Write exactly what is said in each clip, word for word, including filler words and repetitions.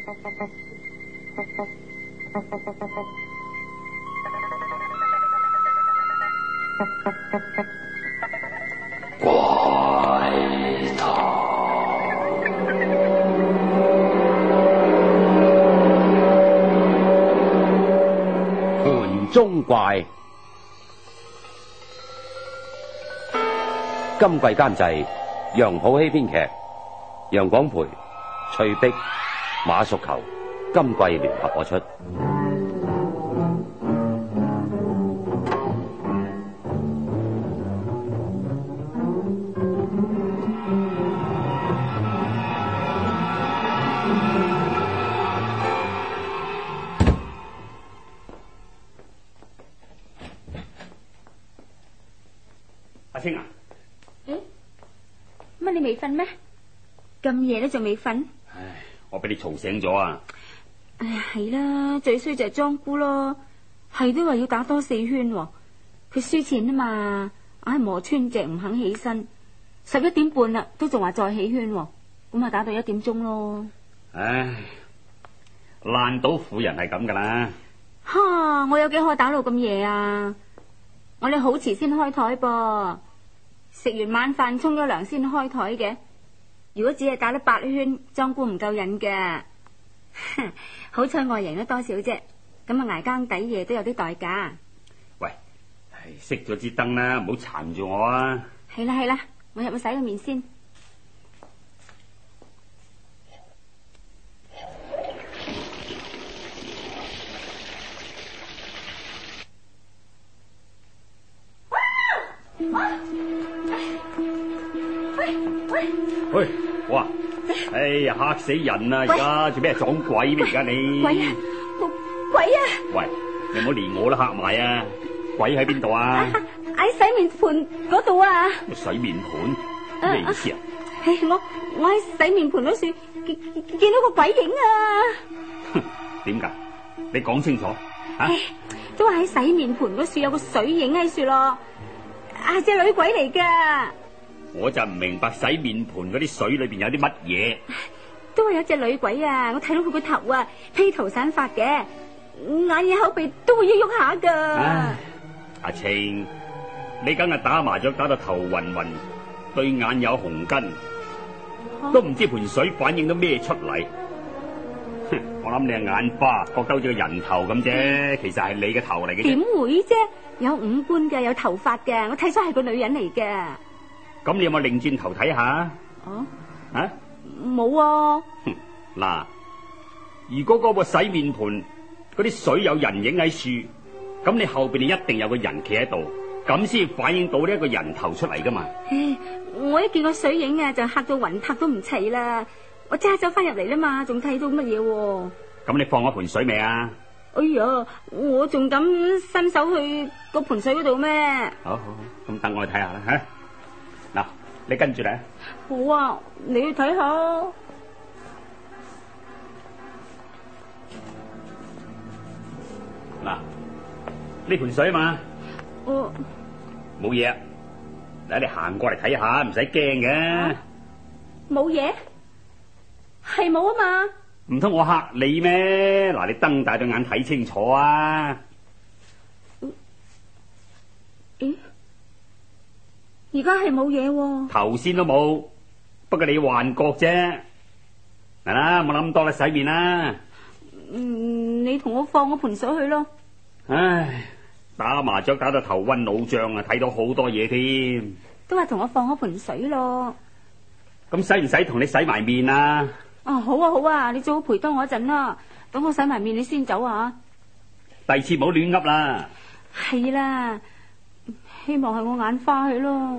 怪堂， 盤中怪。今季監製楊普希編劇，楊廣培、翠碧、馬淑球今季聯合播出。 阿清啊， 誒，乜你未瞓咩？咁夜都仲未瞓？ 唉，我俾你嘈醒咗啊！ 哎呀，係啦，最衰就係莊姑咯，係都話要打多四圈，佢輸錢啊嘛，硬係磨穿只唔肯起身，十一點半啦，都仲話再起圈，咁啊打到一點鐘咯。 唉，爛賭婦人係咁噶啦。 哈，我有幾可打到咁夜啊？我哋好遲先開台噃，食完晚飯沖咗涼先開台嘅。如果只係打得八圈，莊姑唔夠癮嘅。好彩我贏得多少啫，咁啊捱更抵夜都有啲代價。 喂，熄咗支燈啦，唔好纏住我啊！ 係啦係啦，我入去洗個面先。 喂，哇！哎呀，嚇死人啊！而家做咩撞鬼咩？而家你鬼啊！鬼啊！ 喂，你唔好連我都嚇埋啊！鬼喺邊度啊？ 喺洗面盤嗰度啊！ 洗面盤咩意思啊？ 係我我喺洗面盤嗰處見見到個鬼影啊！ 哼，點解？你講清楚啊！ 都話喺洗面盤嗰處有個水影喺處咯，係隻女鬼嚟噶。 我就唔明白洗面盤嗰啲水裏邊有啲乜嘢。 都話有隻女鬼啊！我睇到佢個頭啊，披頭散髮嘅，眼耳口鼻都會喐喐下噶。 唉，阿清，你梗係打麻雀打到頭暈暈，對眼有紅筋，啊、都唔知盤水反映到咩出嚟。哼，我諗你係眼花，覺得好似個人頭咁啫，嗯、其實係你嘅頭嚟嘅。 點會啫？有五官嘅，有頭髮嘅，我睇出係個女人嚟嘅。 咁你有冇擰轉頭睇下？ 哦， 啊， 冇啊。 哼，嗱，如果嗰個洗面盤嗰啲水有人影喺樹，咁你後邊你一定有個人企喺度，咁先反映到呢一個人頭出嚟噶嘛。 唉，我一見個水影啊，就嚇到魂魄都唔齊啦。我即刻走翻入嚟啦嘛，仲睇到乜嘢？ 咁你放咗盆水未啊？ 哎呀，我仲敢伸手去個盆水嗰度咩？ 好好好，咁等我去睇下啦吓。嗱，你跟住嚟。 好啊，你去睇下。 嗱，呢盆水啊嘛。 哦， 冇嘢。嗱，你行過嚟睇下，唔使驚嘅。 冇嘢？係冇啊嘛。 唔通我嚇你咩？嗱，你瞪大對眼睇清楚啊！ 咦？而家係冇嘢喎。 頭先都冇，不過你幻覺啫。嚟啦，冇諗咁多啦，洗面啦。 嗯，你同我放嗰盆水去咯。 唉，打麻雀打到頭暈腦脹啊，睇到好多嘢添。 都話同我放嗰盆水咯。 咁使唔使同你洗埋面啊？ 哦，好啊好啊，你最好陪多我一陣啦，等我洗埋面你先走啊。 第二次唔好亂噏啦。 係啦，希望係我眼花去咯。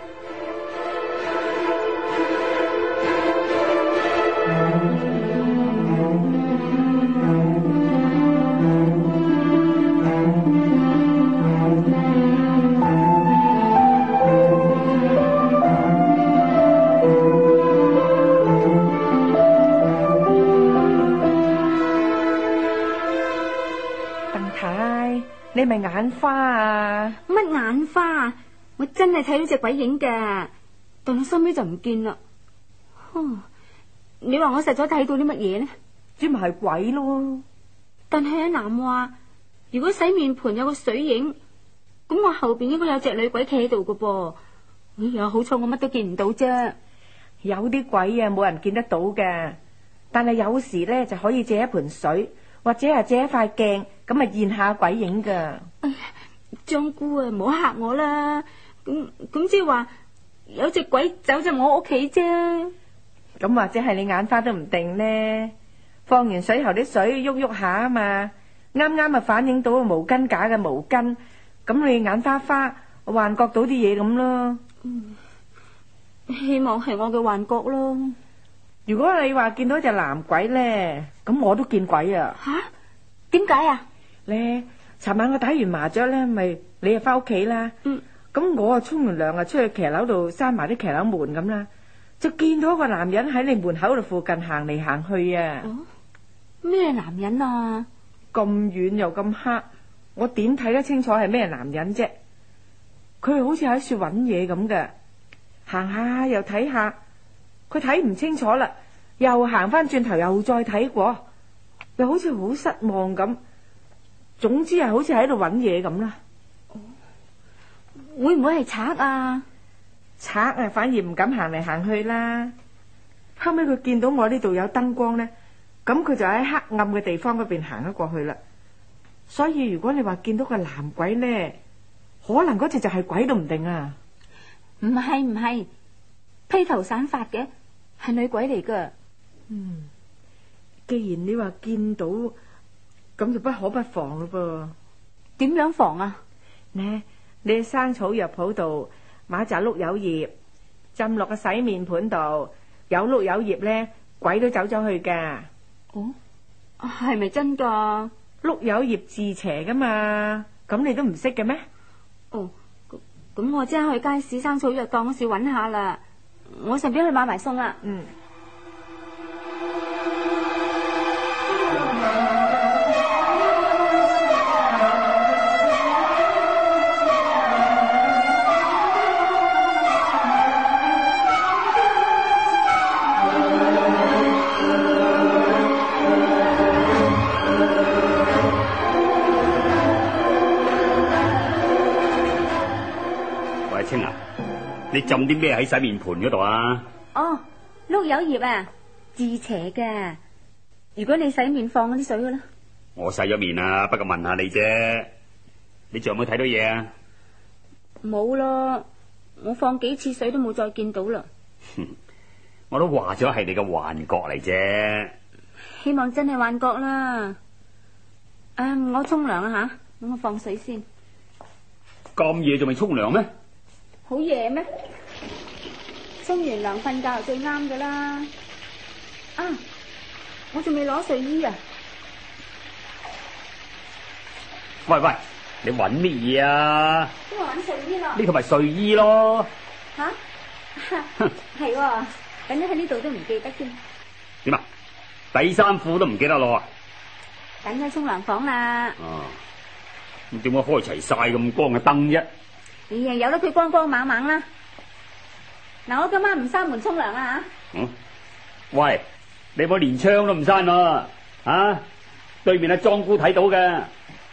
你咪眼花啊？ 乜眼花啊？我真係睇到隻鬼影㗎，但係收尾就唔見啦。你話我實在睇到啲乜嘢呢？ 只咪係鬼咯。 但係阿南話，如果洗面盆有個水影，咁我後邊應該有隻女鬼企喺度噶噃。哎呀，好彩我乜都見唔到啫。 有啲鬼啊，冇人見得到嘅，但係有時咧就可以借一盆水，或者係借一塊鏡，咁啊現下鬼影噶。 哎呀，張姑啊，唔好嚇我啦。咁咁即係話有隻鬼走入我屋企啫。 咁或者係你眼花都唔定呢。放完水喉啲水喐喐下啊嘛，啱啱啊反映到毛巾架嘅毛巾，咁你眼花花幻覺到啲嘢咁咯。 嗯，希望係我嘅幻覺咯。 如果你話見到隻男鬼咧，咁我都見鬼啊。 吓？點解啊？ 咧，尋晚我打完麻雀咧，咪你啊翻屋企啦。嗯。咁我啊沖完涼啊出去騎樓度閂埋啲騎樓門咁啦，就見到一個男人喺你門口度附近行嚟行去啊。 哦，咩男人啊？ 咁遠又咁黑，我點睇得清楚係咩男人啫？佢好似喺處揾嘢咁嘅，行下又睇下，佢睇唔清楚啦，又行翻轉頭又再睇過，又好似好失望咁。總之係好似喺度揾嘢咁啦。 會唔會係賊啊？ 賊啊，反而唔敢行嚟行去啦。後尾佢見到我呢度有燈光呢，咁佢就喺黑暗嘅地方嗰邊行咗過去啦。所以如果你話見到個男鬼呢，可能嗰隻就係鬼都唔定啊。 唔係唔係，披頭散髮嘅係女鬼嚟噶。 嗯，既然你話見到，咁就不可不防咯噃。 點樣防啊？ 呢，你喺生草藥鋪度買紮碌柚葉，浸落個洗面盆度，有碌柚葉呢，鬼都走咗去噶。 哦，係咪真噶？ 碌柚葉治邪噶嘛，咁你都唔識嘅咩？ 哦，咁我即刻去街市生草藥檔嗰時揾下啦。我順便去買埋餸啦。 嗯。 你浸啲咩喺洗面盆嗰度啊？ 哦，碌柚葉啊，治邪嘅。如果你洗面放嗰啲水噶啦。 我洗咗面啊，不過問下你啫。你仲有冇睇到嘢啊？ 冇咯，我放幾次水都冇再見到啦。 我都話咗係你嘅幻覺嚟啫。 希望真係幻覺啦。誒，我沖涼啦吓，咁我放水先。 咁夜仲未沖涼咩？ 好夜咩？沖完涼瞓覺係最啱噶啦。啊，我仲未攞睡衣啊！ 喂喂，你搵乜嘢啊？ 都話搵睡衣咯。 呢套咪睡衣咯。 吓，係喎，等咗喺呢度都唔記得添。 點啊？底衫褲都唔記得攞啊？ 等喺沖涼房啦。 哦，咁點解開齊晒咁光嘅燈啫？ 哎呀，由得佢光光猛猛啦。嗱，我今晚唔閂門沖涼啦吓。 嗯，喂，你冇連窗都唔閂啊？啊，對面阿莊姑睇到嘅。啊！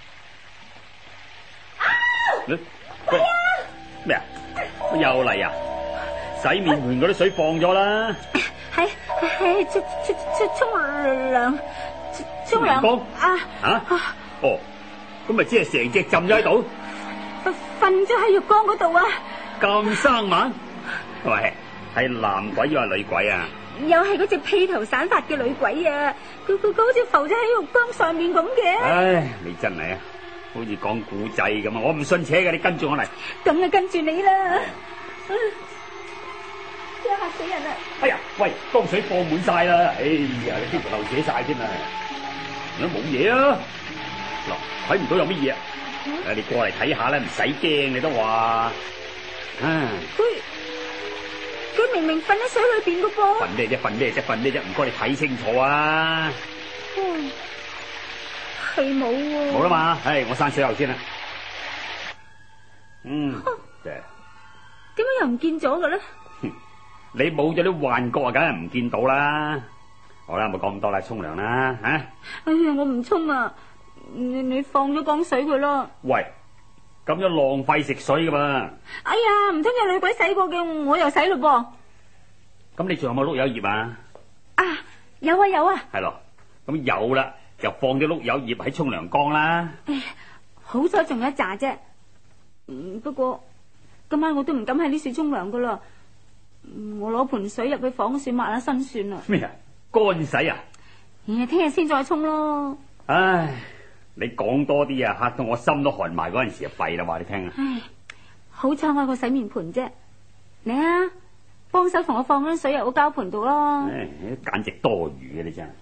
鬼啊！ 咩啊？又嚟啊！洗面盆嗰啲水放咗啦。 係係沖沖沖沖涼，沖涼啊！ 啊！哦，咁咪即係成隻浸咗喺度。 瞓咗喺浴缸嗰度啊！ 咁生猛，喂，係男鬼又係女鬼啊？ 又係嗰隻披頭散髮嘅女鬼啊！佢佢佢好似浮咗喺浴缸上面咁嘅。唉， 你真係啊，好似講古仔咁啊！我唔信邪嘅，你跟住我嚟。 咁就跟住你啦，真係嚇死人啦！ 哎呀，喂，缸水放滿晒啦！哎呀，你幾乎漏瀉晒添啊！都冇嘢啊！嗱，睇唔到有乜嘢。誒，你過嚟睇下啦，唔使驚，你都話。唉， 佢佢明明瞓喺水裏邊噶噃。 瞓咩啫？瞓咩啫？瞓咩啫？唔該，你睇清楚啊。 嗯，係冇喎。 冇啦嘛，唉，我閂水喉先啦。嗯，點解又唔見咗嘅咧？ 你冇咗啲幻覺啊，梗係唔見到啦。 好啦，唔好講咁多啦，沖涼啦吓。 哎呀，我唔沖啊，你你放咗缸水佢咯。 喂，咁樣浪費食水噶嘛？ 哎呀，唔通有女鬼洗過嘅，我又洗咯噃。 咁你仲有冇碌柚葉啊？ 啊，有啊有啊。 係咯，咁有啦，就放啲碌柚葉喺沖涼缸啦。 唉，好彩仲有一紮啫。嗯，不過今晚我都唔敢喺呢處沖涼噶啦。我攞盆水入去房處抹下身算啦。 咩啊？乾洗啊？ 誒，聽日先再沖咯。 唉，你講多啲啊，嚇到我心都寒埋，嗰陣時就弊啦，話你聽啊。 唉，好彩我有個洗面盆啫。你啊，幫手同我放啲水入個膠盆度咯。 唉，簡直多餘嘅你真係。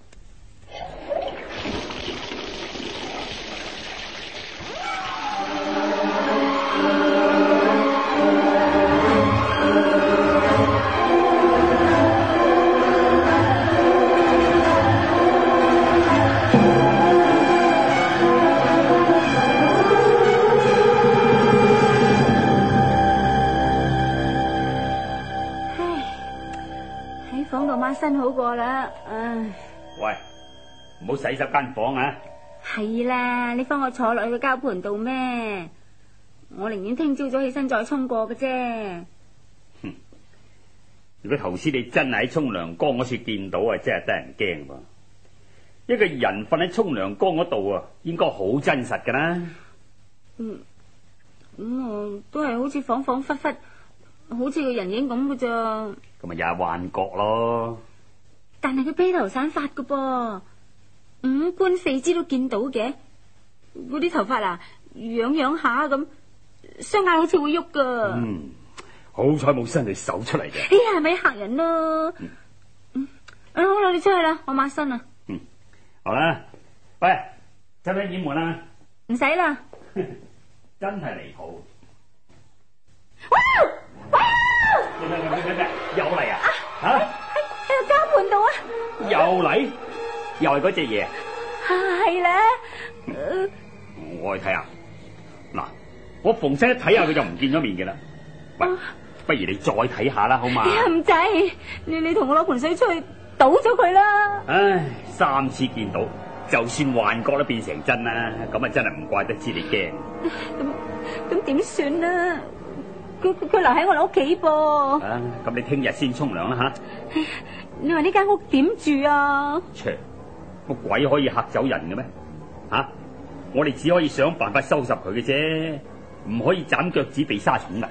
抹身好過啦，唉！ 喂，唔好洗濕間房啊！ 係啦，你幫我坐落去個膠盆度咩？我寧願聽朝早起身再沖過嘅啫。 哼！如果頭先你真係喺沖涼缸嗰處見到啊，真係得人驚噃！一個人瞓喺沖涼缸嗰度啊，應該好真實噶啦。 嗯，咁啊，都係好似恍恍惚惚，好似個人影咁嘅咋。 咁咪又係幻覺咯。 但係佢披頭散髮嘅噃，五官四肢都見到嘅。嗰啲頭髮啊，樣樣下咁，雙眼好似會喐噶。 嗯，好彩冇伸隻手出嚟嘅。 哎呀，係咪嚇人咯？嗯，嗯，好啦，你出去啦，我抹身啦。 嗯，好啦，喂，使唔使掩門啊？ 唔使啦。 真係離譜。 哇哇！ 咩咩咩咩咩，又嚟啊！吓， 喺個膠盆度啊！ 又嚟，又係嗰隻嘢。 係咧。 我去睇下。嗱，我逢親一睇下佢就唔見咗面嘅啦。喂，不如你再睇下啦，好嘛？ 唔制，你你同我攞盆水出去倒咗佢啦。 唉，三次見到，就算幻覺都變成真啦，咁啊真係唔怪得知你驚。 咁咁點算啊？佢佢留喺我哋屋企噃。 啊，咁你聽日先沖涼啦吓。 你話呢間屋點住啊？ 切，個鬼可以嚇走人嘅咩？吓、啊，我哋只可以想辦法收拾佢嘅啫，唔可以斬腳趾避沙蟲噶。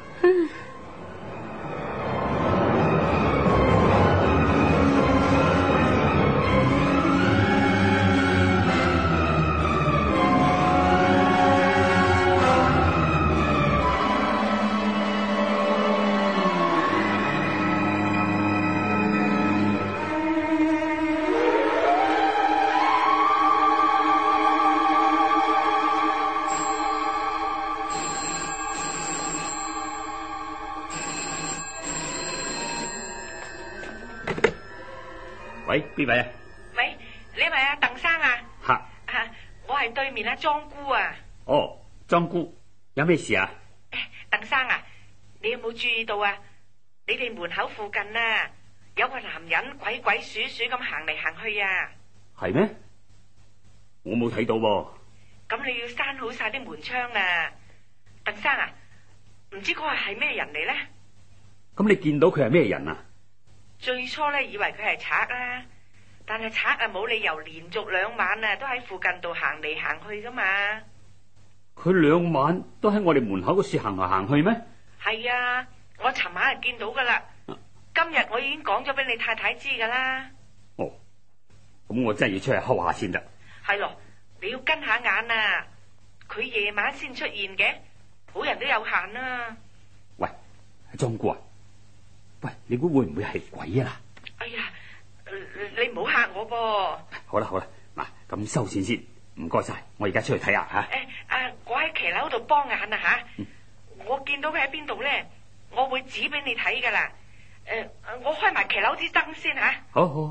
喂，邊位啊？ 喂，你係咪阿鄧生啊？ 吓， 啊，我係對面阿莊姑啊。 哦，莊姑，有咩事啊？ 誒，鄧生啊，你有冇注意到啊？你哋門口附近啊，有個男人鬼鬼祟祟咁行嚟行去啊。 係咩？我冇睇到喎。 咁你要閂好晒啲門窗啊，鄧生啊，唔知嗰個係咩人嚟咧？ 咁你見到佢係咩人啊？ 最初咧以為佢係賊啦，但係賊啊冇理由連續兩晚啊都喺附近度行嚟行去噶嘛。 佢兩晚都喺我哋門口嗰處行嚟行去咩？ 係啊，我尋晚就見到噶啦。啊、今日我已經講咗俾你太太知噶啦。 哦，咁我真係要出去睺下先得。 係咯，你要跟下眼啊！佢夜晚先出現嘅，好人都有限啊。 喂，莊姑啊！喂，你估會唔會係鬼啊？ 哎呀，你唔好嚇我噃！ 好啦好啦，嗱咁收線先，唔該晒，我而家出去睇下吓。誒， 啊，我喺騎樓度幫眼啊吓，嗯、我見到佢喺邊度咧，我會指俾你睇噶啦。誒、啊，我開埋騎樓支燈先吓。 好好。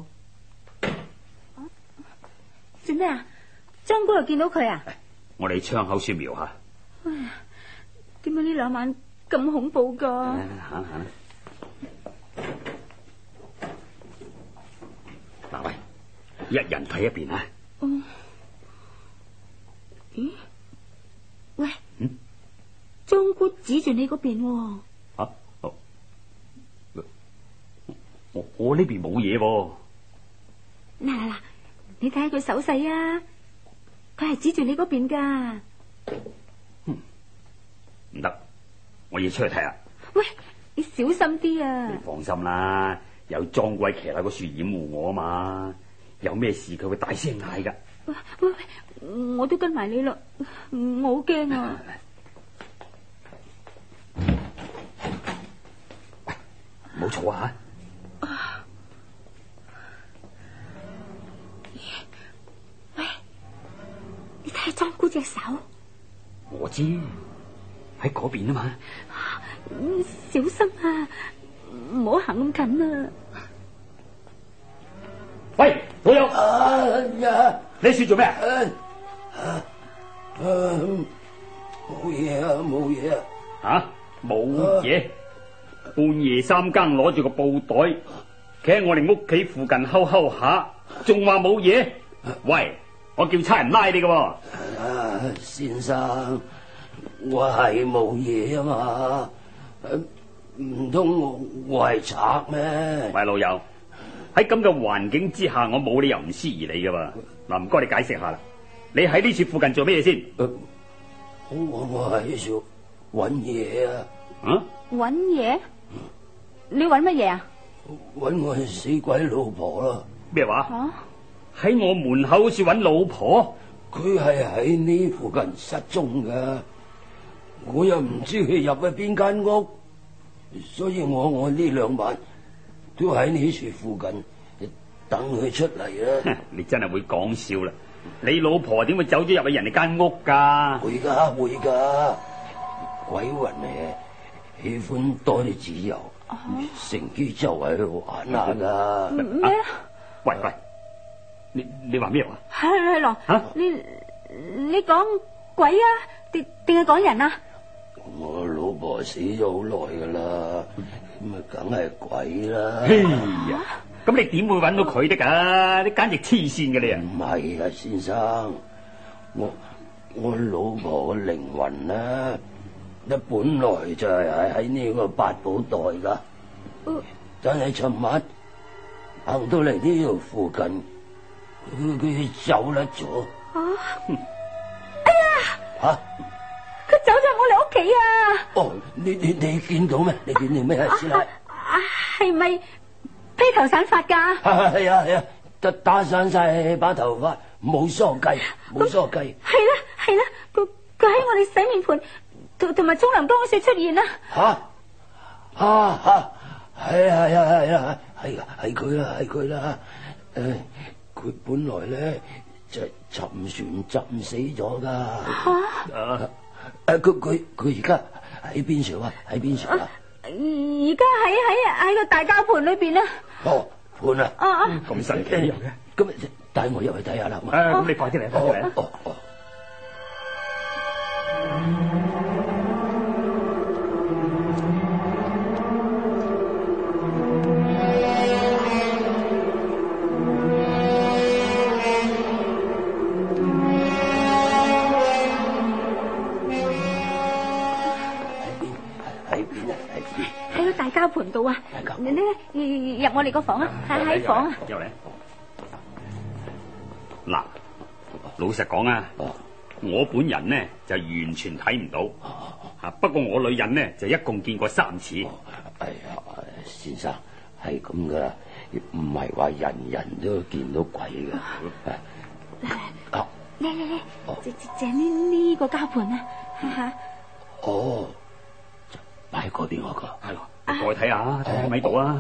做咩啊？莊姑又見到佢啊？ 我哋窗口處瞄下。 哎呀，點解呢兩晚咁恐怖噶？行行。 嗱喂，一人睇一邊啊！ 嗯，咦？喂， 嗯， 莊姑指住你嗰邊喎。 啊，哦，我我呢邊冇嘢喎。 嗱嗱嗱，你睇下佢手勢啊，佢係指住你嗰邊噶。 唔得，我要出去睇下。 喂，你小心啲啊！ 你放心啦，有莊鬼騎喺個樹掩護我啊嘛，有咩事佢會大聲嗌噶。 喂喂喂，我都跟埋你啦，我好驚啊！ 喂，唔好嘈啊！ 喂，你睇下莊姑隻手。 我知喺嗰邊啊嘛。 嗯，小心啊，唔好行咁近啊！ 喂，老友， 啊呀！ 你喺處做咩啊？ 啊啊！冇嘢啊，冇嘢啊！ 吓，冇嘢。半夜三更攞住個布袋，企喺我哋屋企附近睺睺下，仲話冇嘢？喂，我叫差人拉你噶。 啊，先生，我係冇嘢啊嘛。唔通我我係賊咩？ 喂，老友，喺咁嘅環境之下，我冇理由唔思疑你噶喎。嗱，唔該你解釋下啦，你喺呢處附近做咩嘢先？ 我我喺處搵嘢啊！ 啊？ 搵嘢？你搵乜嘢啊？ 搵我死鬼老婆啦！ 咩話？ 吓？ 喺我門口好似搵老婆？ 佢係喺呢附近失蹤噶，我又唔知佢入去邊間屋，所以我我呢兩晚都喺呢處附近等佢出嚟啦。 你真係會講笑啦！你老婆點會走咗入去人哋間屋噶？ 會噶會噶，鬼魂誒喜歡多啲自由，乘機周圍去玩下噶。 咩啊？ 喂喂，你你話咩話？ 係係咯， 吓？ 你你講鬼啊？定定係講人啊？ 我老婆死咗好耐噶啦，咁啊梗係鬼啦。 哎呀，咁你點會搵到佢得噶？你簡直黐線嘅你啊！ 唔係啊，先生，我我老婆嘅靈魂咧，咧本來就係喺呢個八寶袋噶， 嗯、 但係尋晚行到嚟呢度附近，佢佢走甩咗。 啊！哎呀！ 吓、啊！ 佢走咗我哋屋企啊！ 哦，你你你見到咩？你見到咩先係？ 啊，係咪披頭散髮噶？ 係啊係啊，打打散晒把頭髮，冇梳髻，冇梳髻。 係啦係啦，佢佢喺我哋洗面盆同同埋沖涼缸嗰處出現啦。 吓吓吓，係啊係啊係啊係啊係佢啦係佢啦。誒，佢本來咧就沉船浸死咗噶。吓！誒，佢佢佢而家喺邊處啊？喺邊處啊？ 而家喺喺喺個大膠盤裏邊啦。 哦，盤啊！ 啊啊！ 咁神奇嘅， 咁帶我入去睇下啦。 誒，咁你快啲嚟，快啲嚟。 哦哦。 膠盤度啊！你咧入我哋個房啊，喺喺房啊。 入嚟。嗱，老實講啊，我本人呢就完全睇唔到，吓不過我女人呢就一共見過三次。 哎呀，先生係咁噶啦，唔係話人人都見到鬼噶。 嚟嚟嚟嚟，借借呢呢個膠盤啊！吓。 哦，擺嗰邊嗰個。 係咯。過去睇下，睇下喺咪度啊！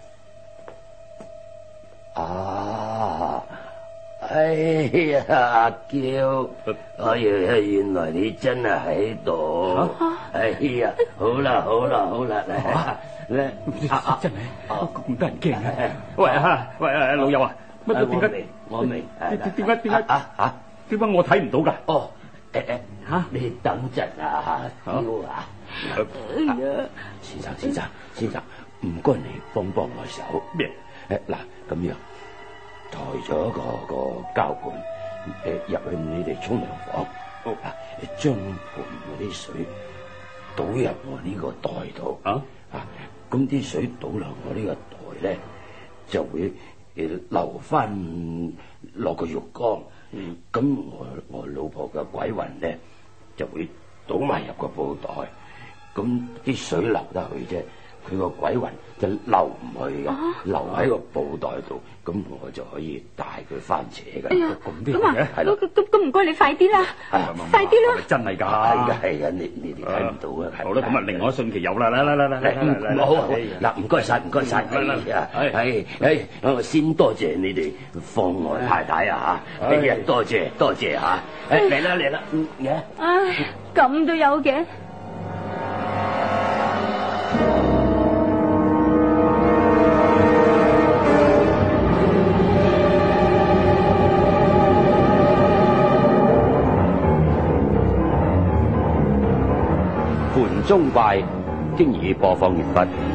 啊，哎呀，阿嬌，哎呀，原來你真係喺度！哎呀，好啦好啦好啦，嚟嚟， 真係咁得人驚啊！喂啊，喂啊，老友啊，乜點解？ 我明， 點點解點解啊啊？點解我睇唔到噶？ 哦，誒誒，吓你等陣啊，嬌啊！哎呀，先生先生先生，唔該你幫幫我手。 咩？ 誒嗱，咁樣抬咗個個膠盤誒入去你哋沖涼房，啊，將盤嗰啲水倒入我呢個袋度啊，啊，咁啲水倒落我呢個袋咧，就會誒流翻落個浴缸，嗯，咁我我老婆嘅鬼魂咧就會倒埋入個布袋，咁啲水流得去啫。佢個鬼魂就流唔去嘅，啊、留喺個布袋度，咁我就可以帶佢翻扯嘅。咁啲嘅，係啦。咁咁唔該你快啲啦，快啲啦！真係㗎，係㗎係㗎，你你哋睇唔到啊。 好啦，咁啊，另外一信期有啦，嚟嚟嚟嚟嚟嚟， 好好嗱，唔該晒，唔該晒，係係係，我先多謝你哋放我太太啊嚇，多謝多謝嚇，嚟啦嚟啦，嘅。 唉，咁都有嘅。 盤中怪經已播放完畢。